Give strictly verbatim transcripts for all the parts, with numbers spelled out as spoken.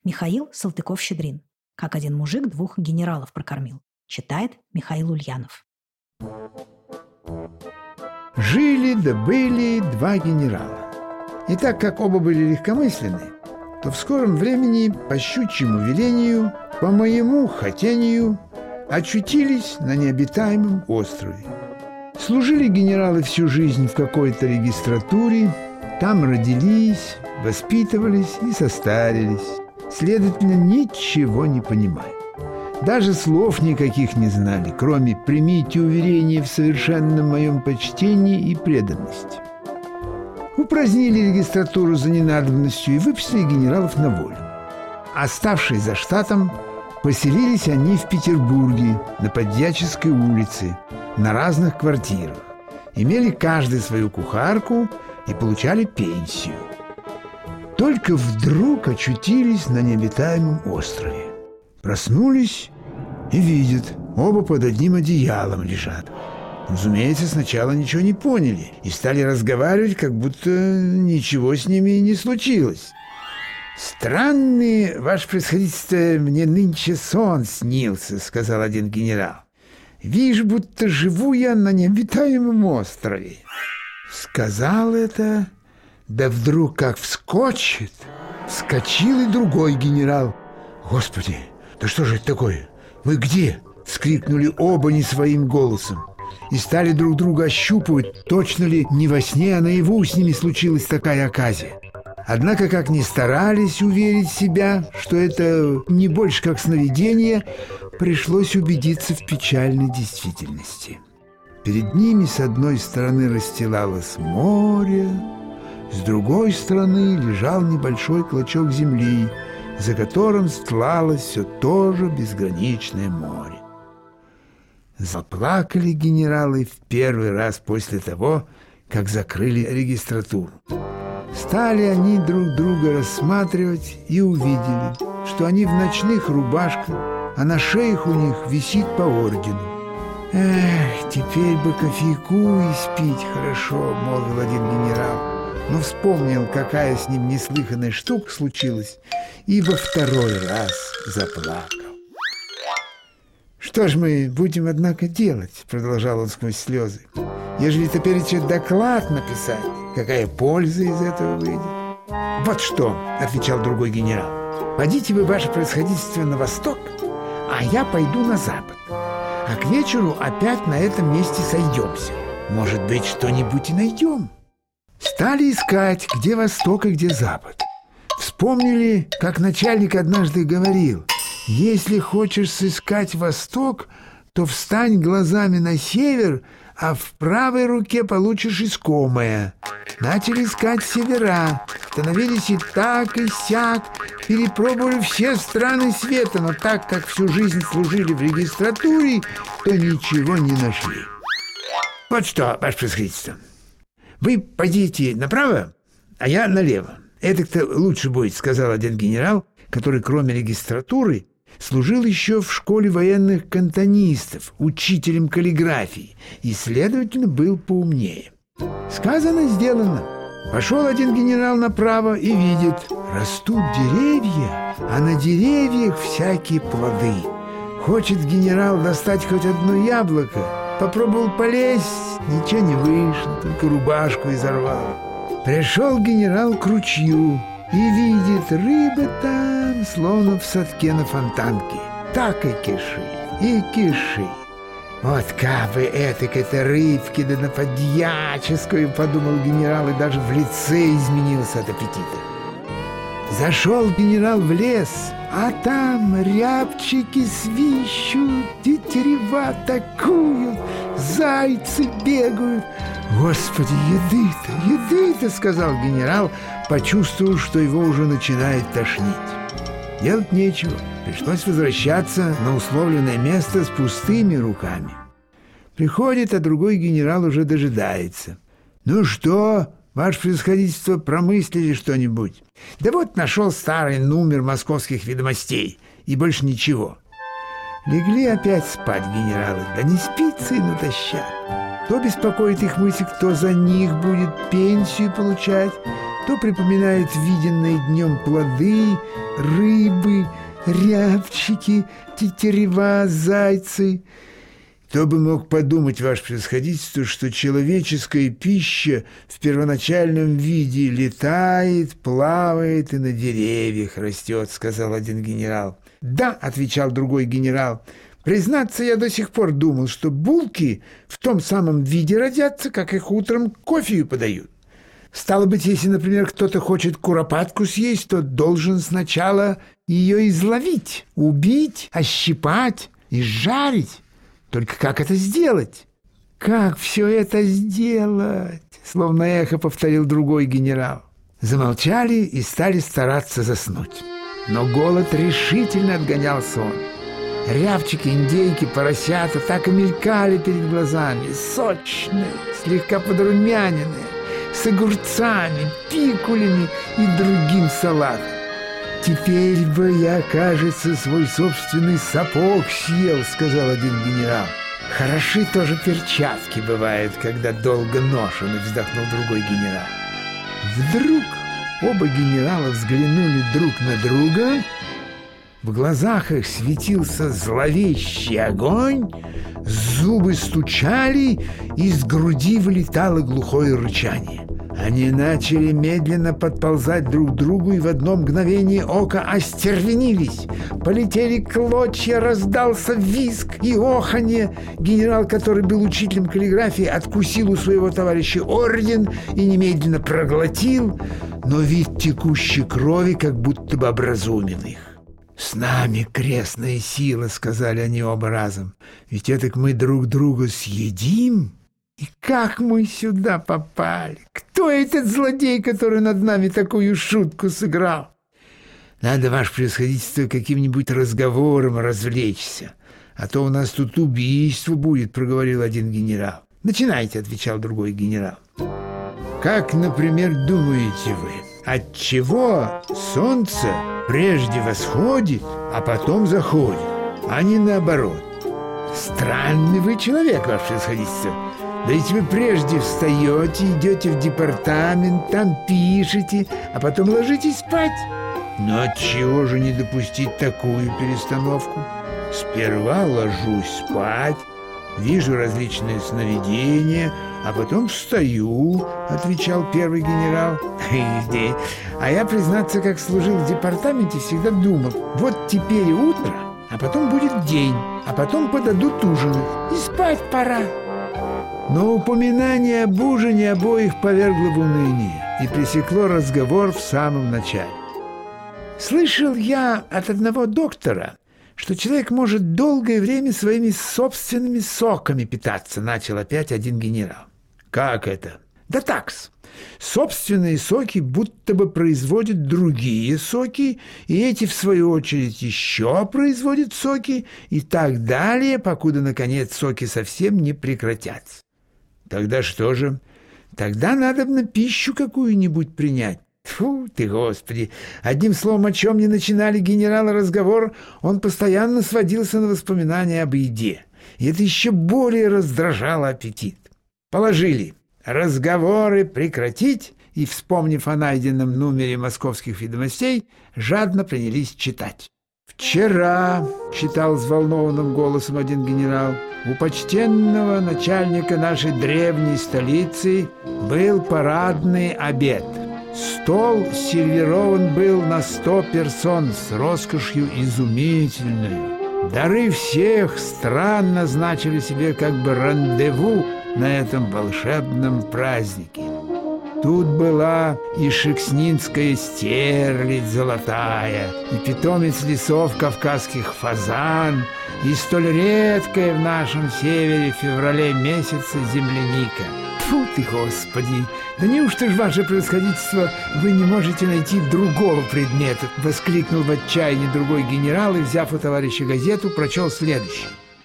Михаил Салтыков-Щедрин. Как один мужик двух генералов прокормил. Читает Михаил Ульянов. Жили да были два генерала. И так как оба были легкомысленны, то в скором времени по щучьему велению, по моему хотению, очутились на необитаемом острове. Служили генералы всю жизнь в какой-то регистратуре, там родились, воспитывались и состарились, следовательно, ничего не понимали. Даже слов никаких не знали, кроме «примите уверение в совершенном моем почтении и преданности». Упразднили регистратуру за ненадобностью и выпустили генералов на волю. Оставшись за штатом, поселились они в Петербурге на Подьяческой улице, на разных квартирах, имели каждый свою кухарку и получали пенсию. Только вдруг очутились на необитаемом острове. Проснулись и видят, оба под одним одеялом лежат. Разумеется, сначала ничего не поняли и стали разговаривать, как будто ничего с ними и не случилось. «Странный, ваше превосходительство, мне нынче сон снился», — сказал один генерал. «Вижу, будто живу я на необитаемом острове». Сказал это, да вдруг как вскочит. Вскочил и другой генерал. «Господи, да что же это такое? Вы где?» — вскрикнули оба не своим голосом и стали друг друга ощупывать, точно ли не во сне, а наяву с ними случилась такая оказия. Однако, как ни старались уверить себя, что это не больше как сновидение, пришлось убедиться в печальной действительности. Перед ними с одной стороны расстилалось море, с другой стороны лежал небольшой клочок земли, за которым стлалось все то же безграничное море. Заплакали генералы в первый раз после того, как закрыли регистратуру. Стали они друг друга рассматривать и увидели, что они в ночных рубашках, а на шеях у них висит по ордену. «Эх, теперь бы кофейку и спить хорошо», — молвил один генерал, но вспомнил, какая с ним неслыханная штука случилась, и во второй раз заплакал. «Что ж мы будем, однако, делать?» — продолжал он сквозь слезы. «Ежели теперь еще доклад написать, какая польза из этого выйдет?» «Вот что!» — отвечал другой генерал. «Пойдите вы, ваше превосходительство, на восток, а я пойду на запад. А к вечеру опять на этом месте сойдемся. Может быть, что-нибудь и найдем». Стали искать, где восток и где запад. Вспомнили, как начальник однажды говорил: «Если хочешь сыскать восток, то встань глазами на север, а в правой руке получишь искомое». Начали искать севера, становились и так, и сяк, перепробовали все страны света, но так как всю жизнь служили в регистратуре, то ничего не нашли. «Вот что, ваше превосходительство, вы пойдите направо, а я налево. Это-то лучше будет», — сказал один генерал, который кроме регистратуры служил еще в школе военных кантонистов, учителем каллиграфии и, следовательно, был поумнее. Сказано, сделано. Пошел один генерал направо и видит, растут деревья, а на деревьях всякие плоды. Хочет генерал достать хоть одно яблоко, попробовал полезть, ничего не вышло, только рубашку изорвал. Пришел генерал к ручью и видит, рыба там, словно в садке на фонтанке. Так и кишит, и кишит. «Вот как бы этак-то рыбки, да на Подьяческую», — подумал генерал, и даже в лице изменился от аппетита. Зашел генерал в лес, а там рябчики свищут, тетерева атакуют, зайцы бегают. «Господи, еды-то, еды-то!» — сказал генерал, почувствовав, что его уже начинает тошнить. Делать нечего, пришлось возвращаться на условленное место с пустыми руками. Приходит, а другой генерал уже дожидается. «Ну что, ваше превосходительство, промыслили что-нибудь?» «Да вот нашел старый номер московских ведомостей, и больше ничего». Легли опять спать генералы, да не спится и натощак. То беспокоит их мысль, кто за них будет пенсию получать, то припоминает виденные днем плоды, рыбы, рябчики, тетерева, зайцы. Кто бы мог подумать, ваше превосходительство, что человеческая пища в первоначальном виде летает, плавает и на деревьях растет, сказал один генерал. Да, отвечал другой генерал, признаться, я до сих пор думал, что булки в том самом виде родятся, как их утром кофею подают. Стало быть, если, например, кто-то хочет куропатку съесть, то должен сначала ее изловить, убить, ощипать и жарить. Только как это сделать? Как все это сделать? Словно эхо повторил другой генерал. Замолчали и стали стараться заснуть. Но голод решительно отгонял сон. Рябчики, индейки, поросята так и мелькали перед глазами. Сочные, слегка подрумяненные, с огурцами, пикулями и другим салатом. «Теперь бы я, кажется, свой собственный сапог съел», — сказал один генерал. «Хороши тоже перчатки бывают, когда долго ношены», — вздохнул другой генерал. Вдруг оба генерала взглянули друг на друга. В глазах их светился зловещий огонь, зубы стучали, из груди вылетало глухое рычание. Они начали медленно подползать друг к другу и в одно мгновение ока остервенились. Полетели клочья, раздался визг и оханье. Генерал, который был учителем каллиграфии, откусил у своего товарища орден и немедленно проглотил, но вид текущей крови как будто бы образумил их. «С нами крестная сила», — сказали они оба разом. «Ведь этак мы друг друга съедим? И как мы сюда попали? Кто этот злодей, который над нами такую шутку сыграл? Надо, ваше превосходительство, каким-нибудь разговором развлечься, а то у нас тут убийство будет», — проговорил один генерал. «Начинайте», — отвечал другой генерал. «Как, например, думаете вы, отчего солнце прежде восходит, а потом заходит, а не наоборот?» «Странный вы человек, ваше превосходительство. Да ведь вы прежде встаете, идете в департамент, там пишете, а потом ложитесь спать. Но отчего же не допустить такую перестановку? Сперва ложусь спать, вижу различные сновидения, а потом встаю», — отвечал первый генерал. «А я, признаться, как служил в департаменте, всегда думал, вот теперь утро, а потом будет день, а потом подадут ужинать, и спать пора». Но упоминание об ужине обоих повергло в уныние и пресекло разговор в самом начале. «Слышал я от одного доктора, что человек может долгое время своими собственными соками питаться», — начал опять один генерал. «Как это?» «Да такс. Собственные соки будто бы производят другие соки, и эти, в свою очередь, еще производят соки, и так далее, покуда, наконец, соки совсем не прекратятся». «Тогда что же?» «Тогда надо на пищу какую-нибудь принять». Фу ты, Господи! Одним словом, о чем не начинали генералы разговор, он постоянно сводился на воспоминания об еде. И это еще более раздражало аппетит. Положили разговоры прекратить и, вспомнив о найденном номере «Московских ведомостей», жадно принялись читать. «Вчера, — читал взволнованным голосом один генерал, — у почтенного начальника нашей древней столицы был парадный обед. Стол сервирован был на сто персон с роскошью изумительной. Дары всех стран назначили себе как бы рандеву на этом волшебном празднике. Тут была и шекснинская стерлядь золотая, и питомец лесов кавказских фазан, и столь редкая в нашем севере в феврале месяце земляника. Тьфу ты, Господи! Да неужто ж, ваше превосходительство, вы не можете найти другого предмета?» — воскликнул в отчаянии другой генерал и, взяв у товарища газету, прочел следующее.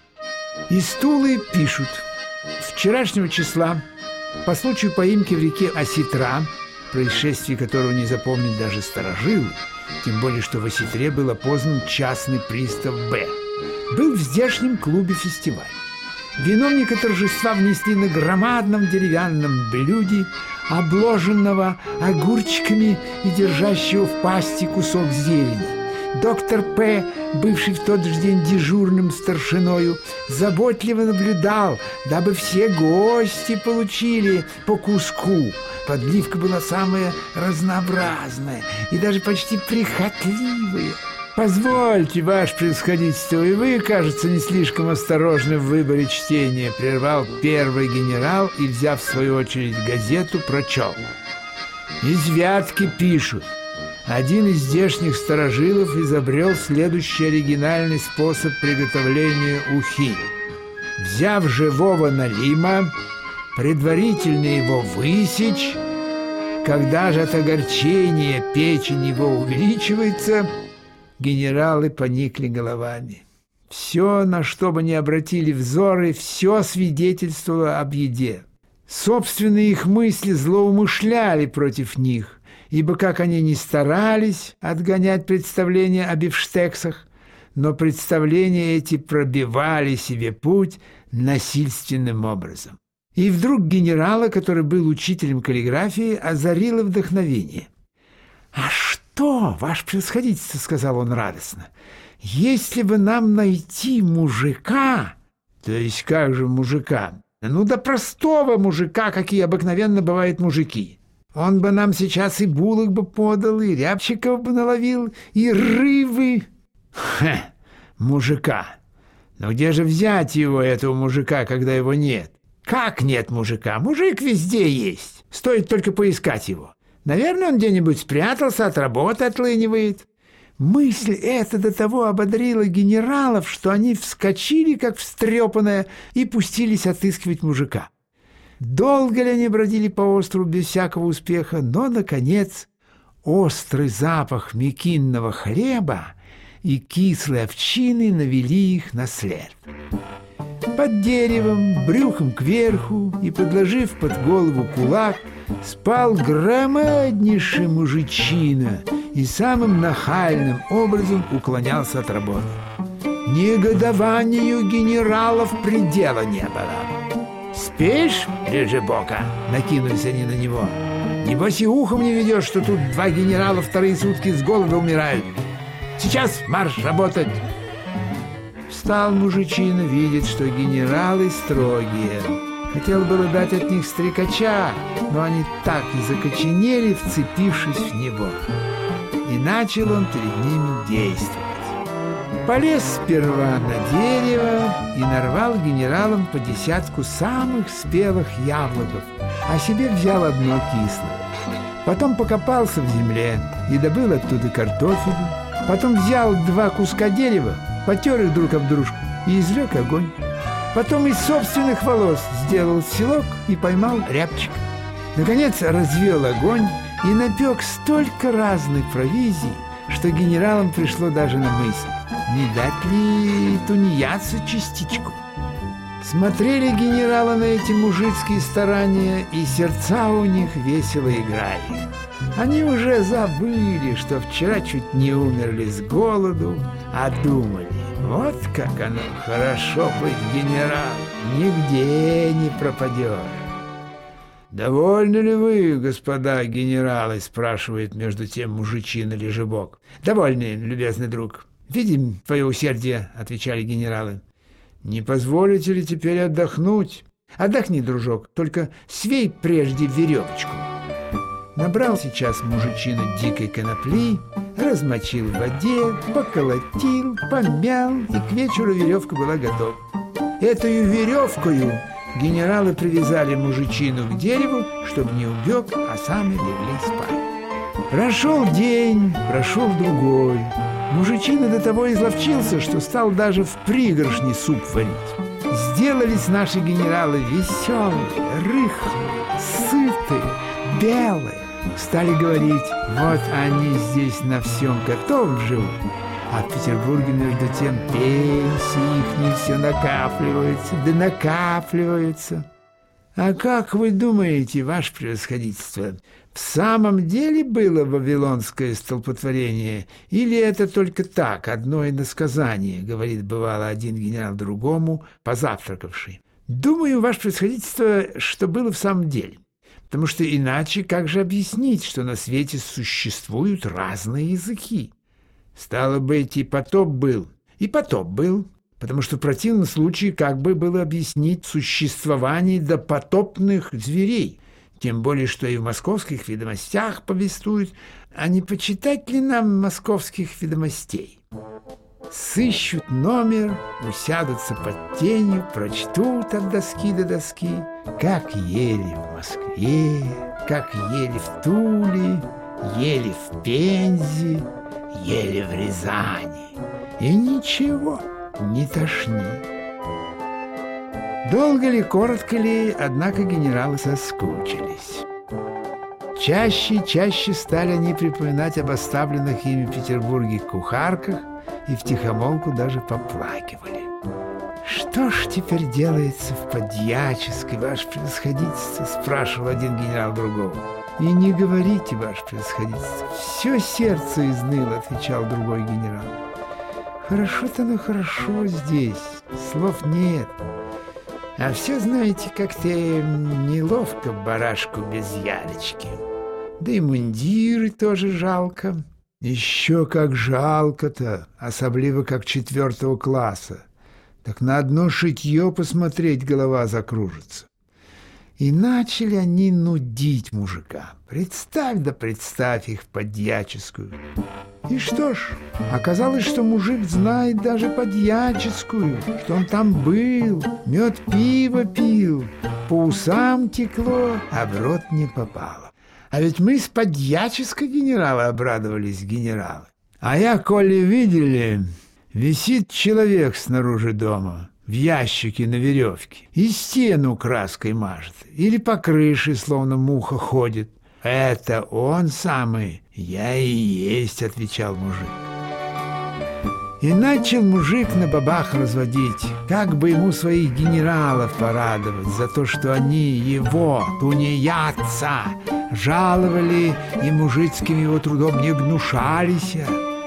«Из Тулы пишут. Вчерашнего числа по случаю поимки в реке Осетра, происшествие которого не запомнит даже старожилы, тем более что в Осетре был опознан частный пристав Б, был в здешнем клубе фестиваль. Виновника торжества внесли на громадном деревянном блюде, обложенного огурчиками и держащего в пасти кусок зелени. Доктор П., бывший в тот же день дежурным старшиною, заботливо наблюдал, дабы все гости получили по куску. Подливка была самая разнообразная и даже почти прихотливая. «Позвольте, ваше превосходительство, и вы, кажется, не слишком осторожны в выборе чтения», — прервал первый генерал и, взяв в свою очередь газету, прочел. «Из Вятки пишут. Один из здешних старожилов изобрел следующий оригинальный способ приготовления ухи. Взяв живого налима, предварительно его высечь, когда же от огорчения печень его увеличивается, генералы поникли головами. Все, на что бы ни обратили взоры, все свидетельствовало об еде. Собственные их мысли злоумышляли против них, ибо как они ни старались отгонять представления о бифштексах, но представления эти пробивали себе путь насильственным образом. И вдруг генерала, который был учителем каллиграфии, озарило вдохновение. «А что, ваше превосходительство, — сказал он радостно, — если бы нам найти мужика...» «То есть как же мужика?» «Ну да простого мужика, какие обыкновенно бывают мужики. Он бы нам сейчас и булок бы подал, и рябчиков бы наловил, и рыбы...» «Хе, мужика! Но где же взять его, этого мужика, когда его нет?» «Как нет мужика? Мужик везде есть. Стоит только поискать его. Наверное, он где-нибудь спрятался, от работы отлынивает». Мысль эта до того ободрила генералов, что они вскочили, как встрепанные, и пустились отыскивать мужика. Долго ли они бродили по острову без всякого успеха, но, наконец, острый запах мекинного хлеба и кислой овчины навели их на след. Под деревом, брюхом кверху и подложив под голову кулак, спал громаднейший мужичина и самым нахальным образом уклонялся от работы. Негодованию генералов предела не было. «Спишь, Лежебока?» — накинулись они на него. «Небось и ухом не ведешь, что тут два генерала вторые сутки с голода умирают. Сейчас марш работать!» Встал мужичина, видит, что генералы строгие. Хотел было дать от них стрекача, но они так и закоченели, вцепившись в него. И начал он перед ними действовать. Полез сперва на дерево и нарвал генералам по десятку самых спелых яблоков, а себе взял одно кислое. Потом покопался в земле и добыл оттуда картофель. Потом взял два куска дерева, потер их друг об дружку и изрек огонь. Потом из собственных волос сделал селок и поймал рябчик. Наконец развел огонь и напек столько разной провизии, что генералам пришло даже на мысль, не дать ли тунеядцу частичку. Смотрели генералы на эти мужицкие старания, и сердца у них весело играли. Они уже забыли, что вчера чуть не умерли с голоду, а думали, вот как оно хорошо быть генералом, нигде не пропадешь. «Довольны ли вы, господа генералы?» — спрашивает между тем мужичина Лежебок. «Довольны, любезный друг. Видим твое усердие», — отвечали генералы. «Не позволите ли теперь отдохнуть?» «Отдохни, дружок, только свей прежде веревочку». Набрал сейчас мужичина дикой конопли, размочил в воде, поколотил, помял, и к вечеру веревка была готова. Этою веревкою генералы привязали мужичину к дереву, чтобы не убег, а сами легли спать. Прошел день, прошел другой. Мужичина до того изловчился, что стал даже в пригоршни суп варить. Сделались наши генералы веселые, рыхлые, сытые, белые. Стали говорить, вот они здесь на всем готовом живут, а в Петербурге между тем пенсии их не все накапливаются, да накапливаются. А как вы думаете, ваше превосходительство, в самом деле было вавилонское столпотворение, или это только так, одно иносказание, говорит бывало один генерал другому, позавтракавший? Думаю, ваше превосходительство, что было в самом деле. Потому что иначе как же объяснить, что на свете существуют разные языки? Стало быть, и потоп был, и потоп был, потому что в противном случае как бы было объяснить существование допотопных зверей. Тем более, что и в московских ведомостях повествуют, а не почитать ли нам московских ведомостей? Сыщут номер, усядутся под тенью, прочтут от доски до доски, как ели в Москве, как ели в Туле, ели в Пензе, ели в Рязани. И ничего, не тошнит. Долго ли, коротко ли, однако генералы соскучились. Чаще и чаще стали они припоминать об оставленных ими в Петербурге кухарках и втихомолку даже поплакивали. «Что ж теперь делается в Подьяческой, ваше превосходительство?» — спрашивал один генерал другого. «И не говорите, ваше превосходительство, все сердце изныло», — отвечал другой генерал. «Хорошо-то, ну хорошо здесь, слов нет. А все, знаете, как-то неловко барашку без ялечки. Да и мундиры тоже жалко». «Еще как жалко-то, особливо как четвертого класса. Так на одно шитье посмотреть голова закружится». И начали они нудить мужика. Представь да представь их в Подьяческую. И что ж, оказалось, что мужик знает даже Подьяческую, что он там был, мед пиво пил, по усам текло, а в рот не попало. А ведь мы с Подьяческой генерала обрадовались генералы. А я, коли видели, висит человек снаружи дома, в ящике на веревке, и стену краской мажет, или по крыше, словно муха, ходит. «Это он самый, я и есть», — отвечал мужик. И начал мужик на бабах разводить, как бы ему своих генералов порадовать за то, что они его, тунеядца, жаловали и мужицким его трудом не гнушались.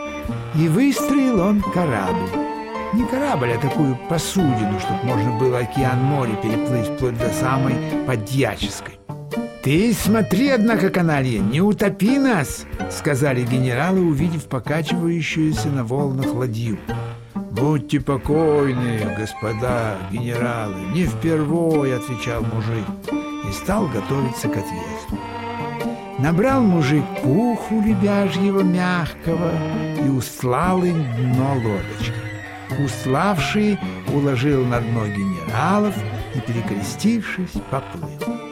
И выстроил он корабль. Не корабль, а такую посудину, чтобы можно было океан-море переплыть вплоть до самой Подьяческой. «Ты смотри, однако, каналья, не утопи нас!» — сказали генералы, увидев покачивающуюся на волнах ладью. «Будьте покойны, господа генералы, не впервой», — отвечал мужик, и стал готовиться к отъезду. Набрал мужик пуху лебяжьего мягкого и устлал им дно лодочки. Уславший уложил на дно генералов и, перекрестившись, поплыл.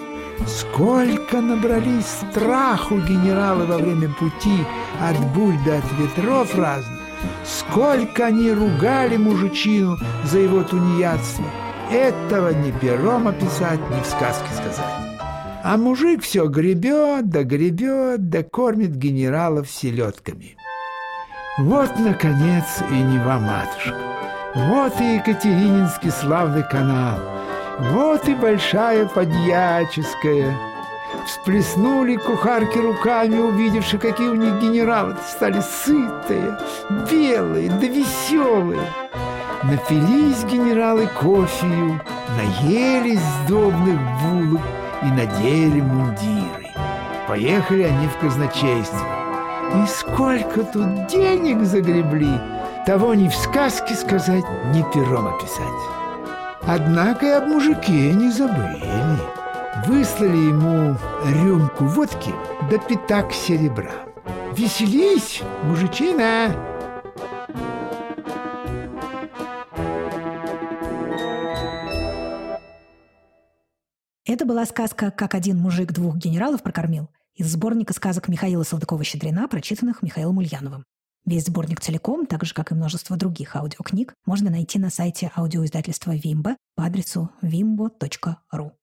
Сколько набрались страху генералы во время пути от бурь до от ветров разных, сколько они ругали мужичину за его тунеядство. Этого ни пером описать, ни в сказке сказать. А мужик все гребет, да гребет, да кормит генералов селедками. Вот, наконец, и Нева-матушка. Вот и Екатерининский славный канал. Вот и Большая Подьяческая. Всплеснули кухарки руками, увидевши, какие у них генералы стали сытые, белые да веселые. Напились генералы кофею, наелись сдобных булок и надели мундиры. Поехали они в казначейство. И сколько тут денег загребли, того ни в сказке сказать, ни пером описать. Однако и об мужике не забыли. Выслали ему рюмку водки да пятак серебра. Веселись, мужичина! Это была сказка «Как один мужик двух генералов прокормил» из сборника сказок Михаила Салтыкова-Щедрина, прочитанных Михаилом Ульяновым. Весь сборник целиком, так же, как и множество других аудиокниг, можно найти на сайте аудиоиздательства «Вимбо» по адресу вимбо точка ру.